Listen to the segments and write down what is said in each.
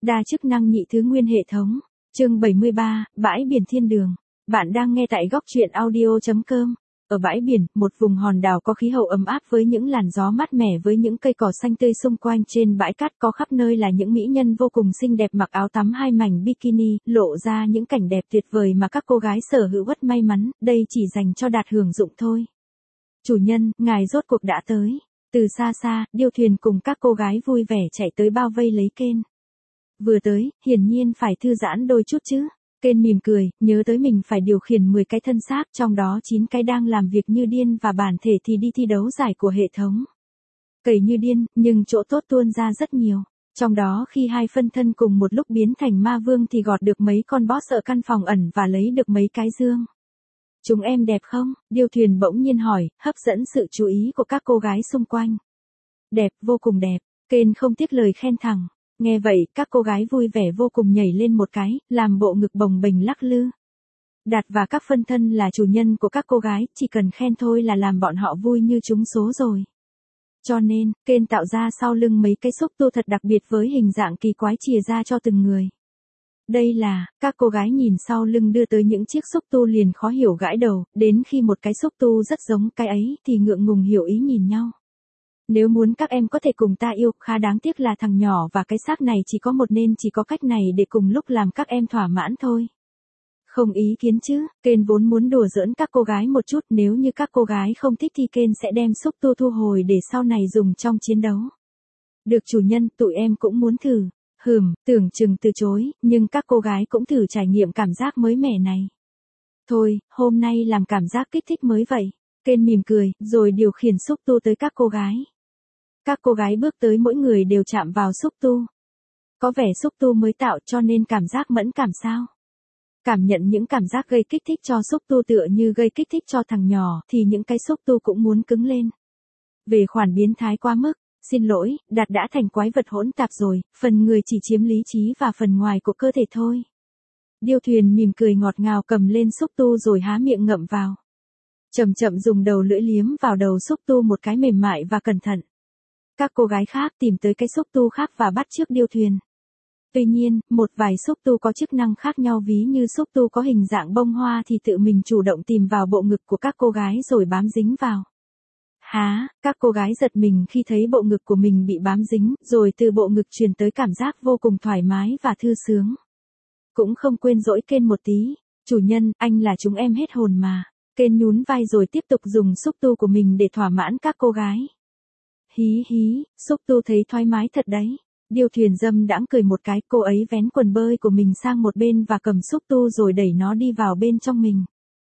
Đa chức năng nhị thứ nguyên hệ thống. Chương 73, bãi biển thiên đường. Bạn đang nghe tại góc truyện audio.com. Ở bãi biển, một vùng hòn đảo có khí hậu ấm áp với những làn gió mát mẻ với những cây cỏ xanh tươi xung quanh. Trên bãi cát có khắp nơi là những mỹ nhân vô cùng xinh đẹp mặc áo tắm hai mảnh bikini, lộ ra những cảnh đẹp tuyệt vời mà các cô gái sở hữu rất may mắn, đây chỉ dành cho Đạt hưởng dụng thôi. Chủ nhân, ngài rốt cuộc đã tới. Từ xa xa, điêu thuyền cùng các cô gái vui vẻ chạy tới bao vây lấy Ken. Vừa tới, hiển nhiên phải thư giãn đôi chút chứ. Ken mỉm cười, nhớ tới mình phải điều khiển 10 cái thân xác, trong đó 9 cái đang làm việc như điên và bản thể thì đi thi đấu giải của hệ thống. Cày như điên, nhưng chỗ tốt tuôn ra rất nhiều. Trong đó khi hai phân thân cùng một lúc biến thành ma vương thì gọt được mấy con boss ở căn phòng ẩn và lấy được mấy cái dương. Chúng em đẹp không? Điêu thuyền bỗng nhiên hỏi, hấp dẫn sự chú ý của các cô gái xung quanh. Đẹp, vô cùng đẹp. Ken không tiếc lời khen thẳng. Nghe vậy, các cô gái vui vẻ vô cùng nhảy lên một cái, làm bộ ngực bồng bềnh lắc lư. Đạt và các phân thân là chủ nhân của các cô gái, chỉ cần khen thôi là làm bọn họ vui như trúng số rồi. Cho nên, Ken tạo ra sau lưng mấy cái xúc tu thật đặc biệt với hình dạng kỳ quái chìa ra cho từng người. Đây là, các cô gái nhìn sau lưng đưa tới những chiếc xúc tu liền khó hiểu gãi đầu, đến khi một cái xúc tu rất giống cái ấy thì ngượng ngùng hiểu ý nhìn nhau. Nếu muốn các em có thể cùng ta yêu, khá đáng tiếc là thằng nhỏ và cái xác này chỉ có một nên chỉ có cách này để cùng lúc làm các em thỏa mãn thôi. Không ý kiến chứ, Ken vốn muốn đùa giỡn các cô gái một chút, nếu như các cô gái không thích thì Ken sẽ đem xúc tu thu hồi để sau này dùng trong chiến đấu. Được chủ nhân, tụi em cũng muốn thử. Tưởng chừng từ chối, nhưng các cô gái cũng thử trải nghiệm cảm giác mới mẻ này. Thôi, hôm nay làm cảm giác kích thích mới vậy. Ken mỉm cười, rồi điều khiển xúc tu tới các cô gái. Các cô gái bước tới mỗi người đều chạm vào xúc tu. Có vẻ xúc tu mới tạo cho nên cảm giác mẫn cảm sao? Cảm nhận những cảm giác gây kích thích cho xúc tu tựa như gây kích thích cho thằng nhỏ thì những cái xúc tu cũng muốn cứng lên. Về khoản biến thái quá mức, xin lỗi, Đạt đã thành quái vật hỗn tạp rồi, phần người chỉ chiếm lý trí và phần ngoài của cơ thể thôi. Điêu thuyền mỉm cười ngọt ngào cầm lên xúc tu rồi há miệng ngậm vào. Chậm chậm dùng đầu lưỡi liếm vào đầu xúc tu một cái mềm mại và cẩn thận. Các cô gái khác tìm tới cái xúc tu khác và bắt chước điêu thuyền. Tuy nhiên, một vài xúc tu có chức năng khác nhau, ví như xúc tu có hình dạng bông hoa thì tự mình chủ động tìm vào bộ ngực của các cô gái rồi bám dính vào. Các cô gái giật mình khi thấy bộ ngực của mình bị bám dính, rồi từ bộ ngực truyền tới cảm giác vô cùng thoải mái và thư sướng. Cũng không quên dỗi Ken một tí, chủ nhân, anh là chúng em hết hồn mà. Ken nhún vai rồi tiếp tục dùng xúc tu của mình để thỏa mãn các cô gái. Hí, xúc tu thấy thoải mái thật đấy. Điêu thuyền dâm đãng cười một cái, cô ấy vén quần bơi của mình sang một bên và cầm xúc tu rồi đẩy nó đi vào bên trong mình.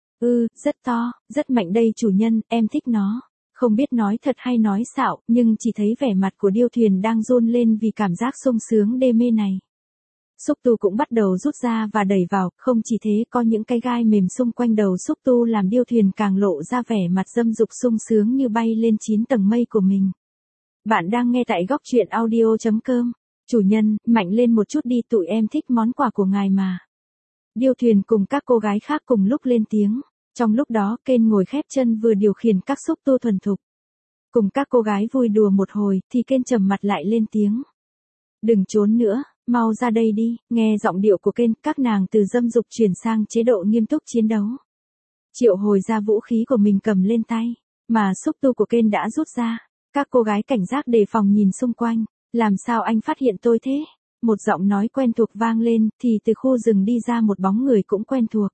Rất to, rất mạnh đây chủ nhân, em thích nó. Không biết nói thật hay nói xạo, nhưng chỉ thấy vẻ mặt của điêu thuyền đang run lên vì cảm giác sung sướng đê mê này. Xúc tu cũng bắt đầu rút ra và đẩy vào, không chỉ thế có những cái gai mềm xung quanh đầu xúc tu làm điêu thuyền càng lộ ra vẻ mặt dâm dục sung sướng như bay lên 9 tầng mây của mình. Bạn đang nghe tại góc truyện audio.com. Chủ nhân, mạnh lên một chút đi, tụi em thích món quà của ngài mà. Điêu thuyền cùng các cô gái khác cùng lúc lên tiếng. Trong lúc đó, Ken ngồi khép chân vừa điều khiển các xúc tu thuần thục. Cùng các cô gái vui đùa một hồi, thì Ken trầm mặt lại lên tiếng. Đừng trốn nữa, mau ra đây đi. Nghe giọng điệu của Ken, các nàng từ dâm dục chuyển sang chế độ nghiêm túc chiến đấu. Triệu hồi ra vũ khí của mình cầm lên tay, mà xúc tu của Ken đã rút ra. Các cô gái cảnh giác đề phòng nhìn xung quanh. Làm sao anh phát hiện tôi thế? Một giọng nói quen thuộc vang lên, thì từ khu rừng đi ra một bóng người cũng quen thuộc.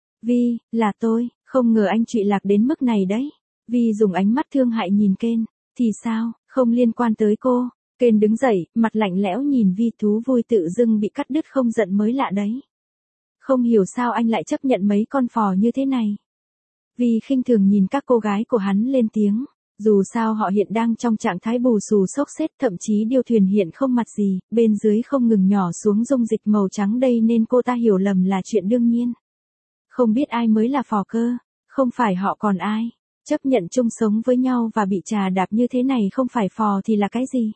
Vi, là tôi, không ngờ anh trụy lạc đến mức này đấy. Vi dùng ánh mắt thương hại nhìn Ken. Thì sao, không liên quan tới cô. Ken đứng dậy, mặt lạnh lẽo nhìn Vi, thú vui tự dưng bị cắt đứt không giận mới lạ đấy. Không hiểu sao anh lại chấp nhận mấy con phò như thế này. Vi khinh thường nhìn các cô gái của hắn lên tiếng. Dù sao họ hiện đang trong trạng thái bù xù xốc xếch, thậm chí điêu thuyền hiện không mặt gì, bên dưới không ngừng nhỏ xuống dung dịch màu trắng đây nên cô ta hiểu lầm là chuyện đương nhiên. Không biết ai mới là phò cơ, không phải họ còn ai. Chấp nhận chung sống với nhau và bị trà đạp như thế này không phải phò thì là cái gì?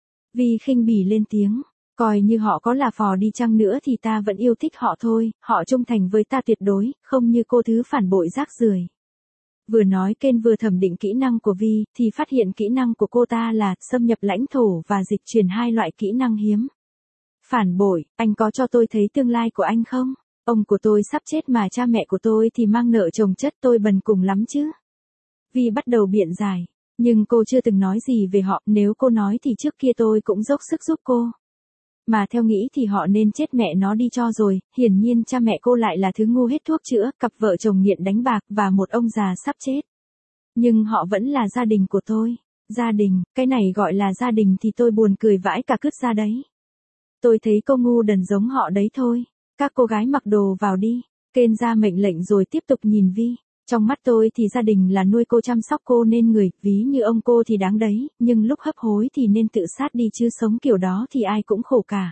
Vi khinh bỉ lên tiếng, coi như họ có là phò đi chăng nữa thì ta vẫn yêu thích họ thôi, họ trung thành với ta tuyệt đối, không như cô thứ phản bội rác rưởi. Vừa nói Ken vừa thẩm định kỹ năng của Vi, thì phát hiện kỹ năng của cô ta là xâm nhập lãnh thổ và dịch chuyển, hai loại kỹ năng hiếm. Phản bội, anh có cho tôi thấy tương lai của anh không? Ông của tôi sắp chết mà cha mẹ của tôi thì mang nợ chồng chất, tôi bần cùng lắm chứ. Vi bắt đầu biện giải. Nhưng cô chưa từng nói gì về họ, nếu cô nói thì trước kia tôi cũng dốc sức giúp cô. Mà theo nghĩ thì họ nên chết mẹ nó đi cho rồi, hiển nhiên cha mẹ cô lại là thứ ngu hết thuốc chữa, cặp vợ chồng nghiện đánh bạc và một ông già sắp chết. Nhưng họ vẫn là gia đình của tôi. Gia đình, cái này gọi là gia đình thì tôi buồn cười vãi cả cứt ra đấy. Tôi thấy cô ngu đần giống họ đấy thôi. Các cô gái mặc đồ vào đi. Kên ra mệnh lệnh rồi tiếp tục nhìn Vi. Trong mắt tôi thì gia đình là nuôi cô chăm sóc cô nên người, ví như ông cô thì đáng đấy, nhưng lúc hấp hối thì nên tự sát đi chứ sống kiểu đó thì ai cũng khổ cả.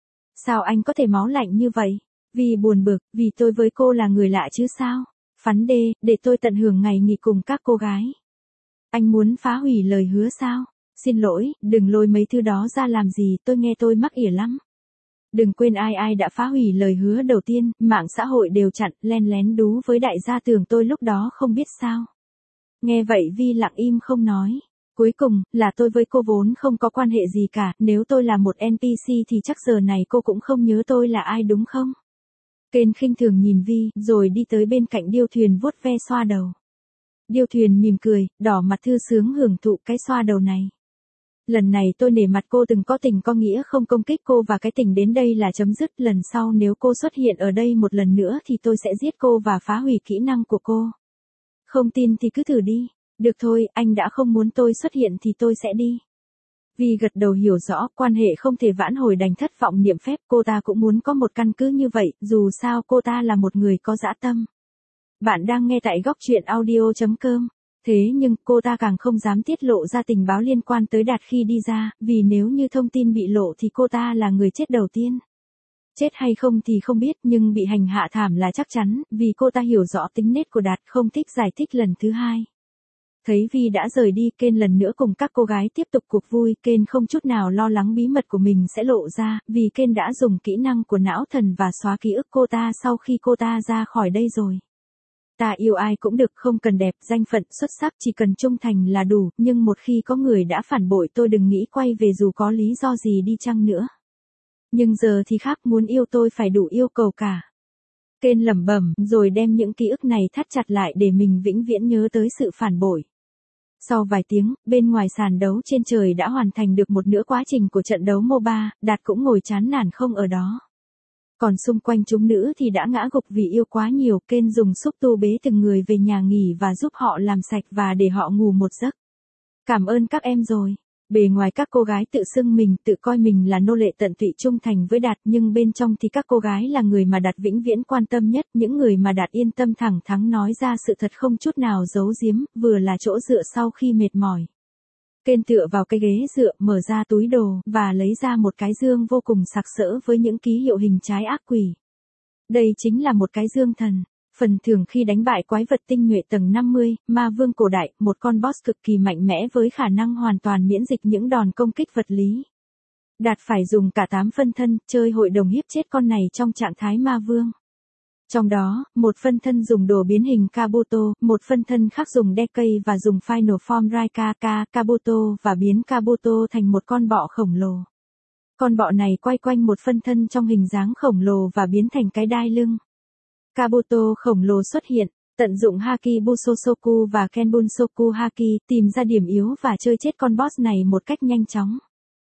Sao anh có thể máu lạnh như vậy? Vi buồn bực, vì tôi với cô là người lạ chứ sao? Phắn đê, để tôi tận hưởng ngày nghỉ cùng các cô gái. Anh muốn phá hủy lời hứa sao? Xin lỗi, đừng lôi mấy thứ đó ra làm gì, tôi nghe tôi mắc ỉa lắm. Đừng quên ai đã phá hủy lời hứa đầu tiên, mạng xã hội đều chặn, len lén đú với đại gia tưởng tôi lúc đó không biết sao. Nghe vậy Vi lặng im không nói. Cuối cùng, là tôi với cô vốn không có quan hệ gì cả, nếu tôi là một NPC thì chắc giờ này cô cũng không nhớ tôi là ai đúng không? Kên khinh thường nhìn Vi, rồi đi tới bên cạnh Điêu Thuyền vuốt ve xoa đầu. Điêu Thuyền mỉm cười, đỏ mặt thư sướng hưởng thụ cái xoa đầu này. Lần này tôi nể mặt cô từng có tình có nghĩa không công kích cô và cái tình đến đây là chấm dứt. Lần sau nếu cô xuất hiện ở đây một lần nữa thì tôi sẽ giết cô và phá hủy kỹ năng của cô. Không tin thì cứ thử đi. Được thôi, anh đã không muốn tôi xuất hiện thì tôi sẽ đi. Vi gật đầu hiểu rõ, quan hệ không thể vãn hồi đành thất vọng niệm phép, cô ta cũng muốn có một căn cứ như vậy, dù sao cô ta là một người có dã tâm. Bạn đang nghe tại góc truyện audio.com. Thế nhưng cô ta càng không dám tiết lộ ra tình báo liên quan tới Đạt khi đi ra, vì nếu như thông tin bị lộ thì cô ta là người chết đầu tiên. Chết hay không thì không biết nhưng bị hành hạ thảm là chắc chắn, vì cô ta hiểu rõ tính nết của Đạt không thích giải thích lần thứ hai. Thấy Vi đã rời đi, Kên lần nữa cùng các cô gái tiếp tục cuộc vui, Kên không chút nào lo lắng bí mật của mình sẽ lộ ra, vì Kên đã dùng kỹ năng của não thần và xóa ký ức cô ta sau khi cô ta ra khỏi đây rồi. Ta yêu ai cũng được, không cần đẹp, danh phận, xuất sắc, chỉ cần trung thành là đủ, nhưng một khi có người đã phản bội tôi đừng nghĩ quay về dù có lý do gì đi chăng nữa. Nhưng giờ thì khác, muốn yêu tôi phải đủ yêu cầu cả. Kên lẩm bẩm, rồi đem những ký ức này thắt chặt lại để mình vĩnh viễn nhớ tới sự phản bội. Sau vài tiếng, bên ngoài sàn đấu trên trời đã hoàn thành được một nửa quá trình của trận đấu MOBA, Đạt cũng ngồi chán nản không ở đó. Còn xung quanh chúng nữ thì đã ngã gục vì yêu quá nhiều, Kên dùng xúc tu bế từng người về nhà nghỉ và giúp họ làm sạch và để họ ngủ một giấc. Cảm ơn các em rồi. Bề ngoài các cô gái tự xưng mình, tự coi mình là nô lệ tận tụy trung thành với Đạt, nhưng bên trong thì các cô gái là người mà Đạt vĩnh viễn quan tâm nhất, những người mà Đạt yên tâm thẳng thắn nói ra sự thật không chút nào giấu giếm, vừa là chỗ dựa sau khi mệt mỏi. Kên tựa vào cái ghế dựa, mở ra túi đồ, và lấy ra một cái dương vô cùng sặc sỡ với những ký hiệu hình trái ác quỷ. Đây chính là một cái dương thần. Phần thưởng khi đánh bại quái vật tinh nhuệ tầng 50, ma vương cổ đại, một con boss cực kỳ mạnh mẽ với khả năng hoàn toàn miễn dịch những đòn công kích vật lý. Đạt phải dùng cả 8 phân thân, chơi hội đồng hiếp chết con này trong trạng thái ma vương. Trong đó, một phân thân dùng đồ biến hình Kabuto, một phân thân khác dùng Decay và dùng Final Form Raika Kabuto và biến Kabuto thành một con bọ khổng lồ. Con bọ này quay quanh một phân thân trong hình dáng khổng lồ và biến thành cái đai lưng. Kabuto khổng lồ xuất hiện, tận dụng Haki Busosoku và Kenbunsoku Haki, tìm ra điểm yếu và chơi chết con boss này một cách nhanh chóng.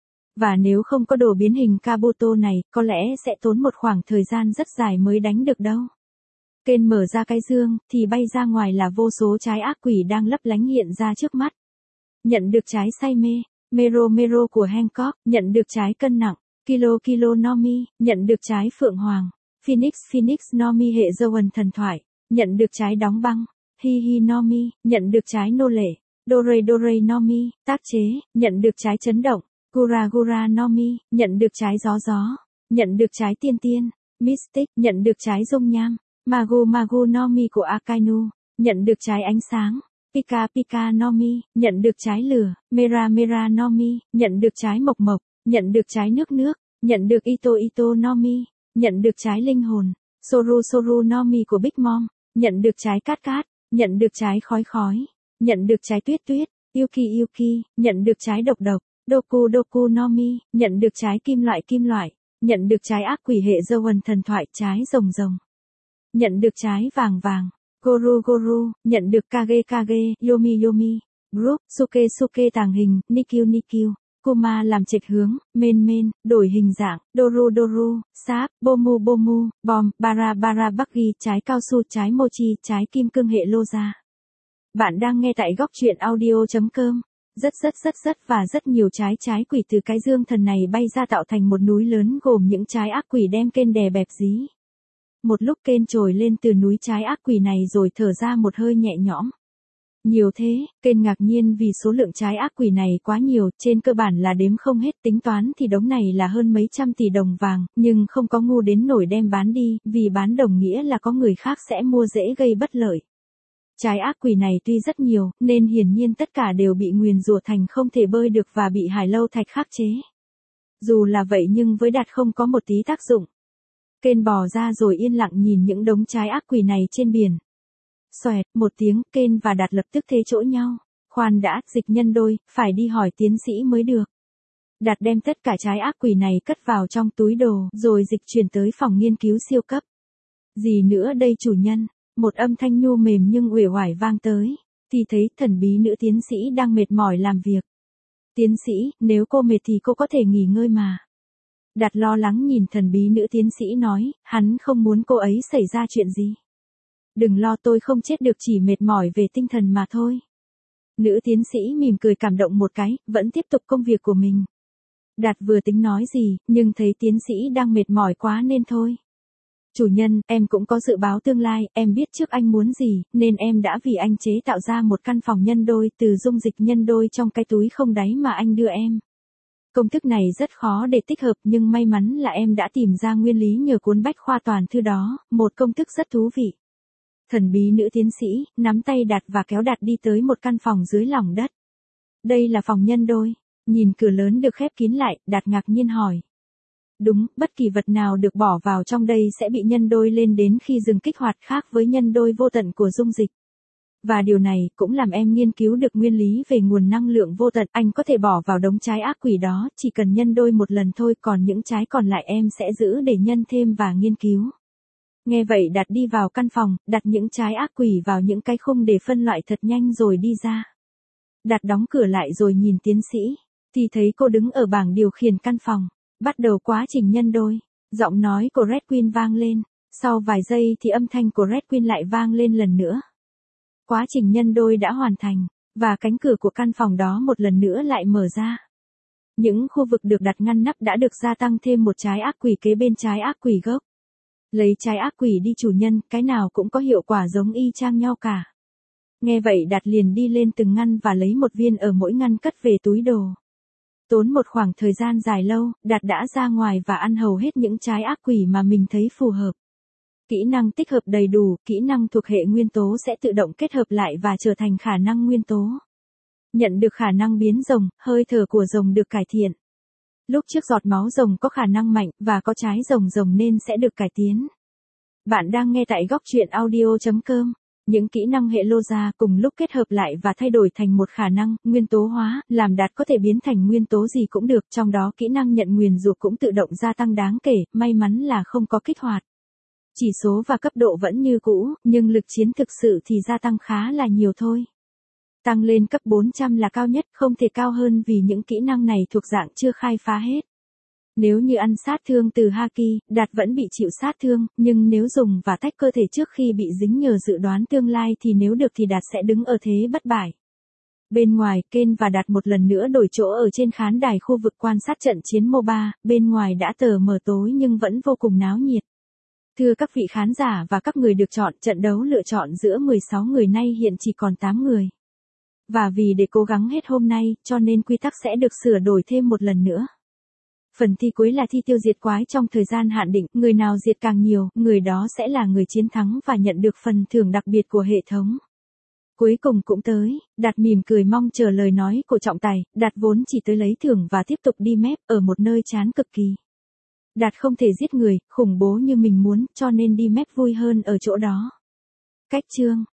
Và nếu không có đồ biến hình Kabuto này, có lẽ sẽ tốn một khoảng thời gian rất dài mới đánh được đâu. Kên mở ra cái dương, thì bay ra ngoài là vô số trái ác quỷ đang lấp lánh hiện ra trước mắt. Nhận được trái say mê, Mero của Hancock, nhận được trái cân nặng, Kilo Nomi, nhận được trái phượng hoàng, Phoenix Nomi hệ Zoan thần thoại, nhận được trái đóng băng, Hi Nomi, nhận được trái nô lệ, Dore Nomi, tác chế, nhận được trái chấn động, Gura Nomi, nhận được trái gió, nhận được trái tiên, Mystic, nhận được trái dung nham, Magu Nomi của Akainu, nhận được trái ánh sáng, Pika Nomi, nhận được trái lửa, Mera Nomi, nhận được trái mộc, nhận được trái nước, nhận được Ito Nomi, nhận được trái linh hồn, Soru Nomi của Big Mom, nhận được trái cát, nhận được trái khói, nhận được trái tuyết, Yuki, nhận được trái độc, Doku Nomi, nhận được trái kim loại, Nhận được trái ác quỷ hệ Zoan thần thoại, trái rồng rồng. Nhận được trái vàng vàng, Goru Goru. Nhận được Kage Kage, Yomi Yomi. Group, Suke Suke tàng hình, Nikyu Nikyu. Kuma làm trạch hướng, men men, đổi hình dạng, Doru Doru, Sáp, Bomu Bomu, Bom, Bara Bara Buggy, trái cao su, trái mochi, trái kim cương hệ Loza. Bạn đang nghe tại góc truyện audio.com. Rất và rất nhiều trái quỷ từ cái dương thần này bay ra tạo thành một núi lớn gồm những trái ác quỷ đem kên đè bẹp dí. Một lúc kên trồi lên từ núi trái ác quỷ này rồi thở ra một hơi nhẹ nhõm. Nhiều thế, kên ngạc nhiên vì số lượng trái ác quỷ này quá nhiều, trên cơ bản là đếm không hết, tính toán thì đống này là hơn mấy trăm tỷ đồng vàng, nhưng không có ngu đến nổi đem bán đi, vì bán đồng nghĩa là có người khác sẽ mua dễ gây bất lợi. Trái ác quỷ này tuy rất nhiều, nên hiển nhiên tất cả đều bị nguyền rủa thành không thể bơi được và bị Hải Lâu Thạch khắc chế. Dù là vậy nhưng với Đạt không có một tí tác dụng. Kên bò ra rồi yên lặng nhìn những đống trái ác quỷ này trên biển. Xoẹt, một tiếng, Kên và Đạt lập tức thế chỗ nhau. Khoan đã, dịch nhân đôi, phải đi hỏi tiến sĩ mới được. Đạt đem tất cả trái ác quỷ này cất vào trong túi đồ, rồi dịch chuyển tới phòng nghiên cứu siêu cấp. Gì nữa đây chủ nhân? Một âm thanh nhu mềm nhưng uể oải vang tới. Thì thấy thần bí nữ tiến sĩ đang mệt mỏi làm việc. Tiến sĩ, nếu cô mệt thì cô có thể nghỉ ngơi mà. Đạt lo lắng nhìn thần bí nữ tiến sĩ nói, hắn không muốn cô ấy xảy ra chuyện gì. Đừng lo, tôi không chết được, chỉ mệt mỏi về tinh thần mà thôi. Nữ tiến sĩ mỉm cười cảm động một cái, vẫn tiếp tục công việc của mình. Đạt vừa tính nói gì, nhưng thấy tiến sĩ đang mệt mỏi quá nên thôi. Chủ nhân, em cũng có dự báo tương lai, em biết trước anh muốn gì, nên em đã vì anh chế tạo ra một căn phòng nhân đôi từ dung dịch nhân đôi trong cái túi không đáy mà anh đưa em. Công thức này rất khó để tích hợp nhưng may mắn là em đã tìm ra nguyên lý nhờ cuốn bách khoa toàn thư đó, một công thức rất thú vị. Thần bí nữ tiến sĩ, nắm tay Đạt và kéo Đạt đi tới một căn phòng dưới lòng đất. Đây là phòng nhân đôi. Nhìn cửa lớn được khép kín lại, Đạt ngạc nhiên hỏi. Đúng, bất kỳ vật nào được bỏ vào trong đây sẽ bị nhân đôi lên đến khi dừng kích hoạt, khác với nhân đôi vô tận của dung dịch. Và điều này cũng làm em nghiên cứu được nguyên lý về nguồn năng lượng vô tận. Anh có thể bỏ vào đống trái ác quỷ đó, chỉ cần nhân đôi một lần thôi, còn những trái còn lại em sẽ giữ để nhân thêm và nghiên cứu. Nghe vậy Đạt đi vào căn phòng, đặt những trái ác quỷ vào những cái khung để phân loại thật nhanh rồi đi ra. Đạt đóng cửa lại rồi nhìn tiến sĩ, thì thấy cô đứng ở bảng điều khiển căn phòng, bắt đầu quá trình nhân đôi. Giọng nói của Red Queen vang lên, sau vài giây thì âm thanh của Red Queen lại vang lên lần nữa. Quá trình nhân đôi đã hoàn thành, và cánh cửa của căn phòng đó một lần nữa lại mở ra. Những khu vực được đặt ngăn nắp đã được gia tăng thêm một trái ác quỷ kế bên trái ác quỷ gốc. Lấy trái ác quỷ đi chủ nhân, cái nào cũng có hiệu quả giống y chang nhau cả. Nghe vậy Đạt liền đi lên từng ngăn và lấy một viên ở mỗi ngăn cất về túi đồ. Tốn một khoảng thời gian dài lâu, Đạt đã ra ngoài và ăn hầu hết những trái ác quỷ mà mình thấy phù hợp. Kỹ năng tích hợp đầy đủ, kỹ năng thuộc hệ nguyên tố sẽ tự động kết hợp lại và trở thành khả năng nguyên tố. Nhận được khả năng biến rồng, hơi thở của rồng được cải thiện. Lúc trước giọt máu rồng có khả năng mạnh và có trái rồng nên sẽ được cải tiến. Bạn đang nghe tại góc truyện audio.com. Những kỹ năng hệ Loza cùng lúc kết hợp lại và thay đổi thành một khả năng nguyên tố hóa, làm Đạt có thể biến thành nguyên tố gì cũng được, trong đó kỹ năng nhận nguyền rủa cũng tự động gia tăng đáng kể, may mắn là không có kích hoạt. Chỉ số và cấp độ vẫn như cũ, nhưng lực chiến thực sự thì gia tăng khá là nhiều thôi. Tăng lên cấp 400 là cao nhất, không thể cao hơn vì những kỹ năng này thuộc dạng chưa khai phá hết. Nếu như ăn sát thương từ Haki, Đạt vẫn bị chịu sát thương, nhưng nếu dùng và tách cơ thể trước khi bị dính nhờ dự đoán tương lai thì nếu được thì Đạt sẽ đứng ở thế bất bại. Bên ngoài, Ken và Đạt một lần nữa đổi chỗ ở trên khán đài khu vực quan sát trận chiến MOBA, bên ngoài đã tờ mờ tối nhưng vẫn vô cùng náo nhiệt. Thưa các vị khán giả và các người được chọn, trận đấu lựa chọn giữa 16 người nay hiện chỉ còn 8 người. Và vì để cố gắng hết hôm nay, cho nên quy tắc sẽ được sửa đổi thêm một lần nữa. Phần thi cuối là thi tiêu diệt quái trong thời gian hạn định, người nào diệt càng nhiều, người đó sẽ là người chiến thắng và nhận được phần thưởng đặc biệt của hệ thống. Cuối cùng cũng tới, Đạt mỉm cười mong chờ lời nói của trọng tài. Đạt vốn chỉ tới lấy thưởng và tiếp tục đi mép ở một nơi chán cực kỳ. Đạt không thể giết người, khủng bố như mình muốn, cho nên đi mép vui hơn ở chỗ đó. Cách chương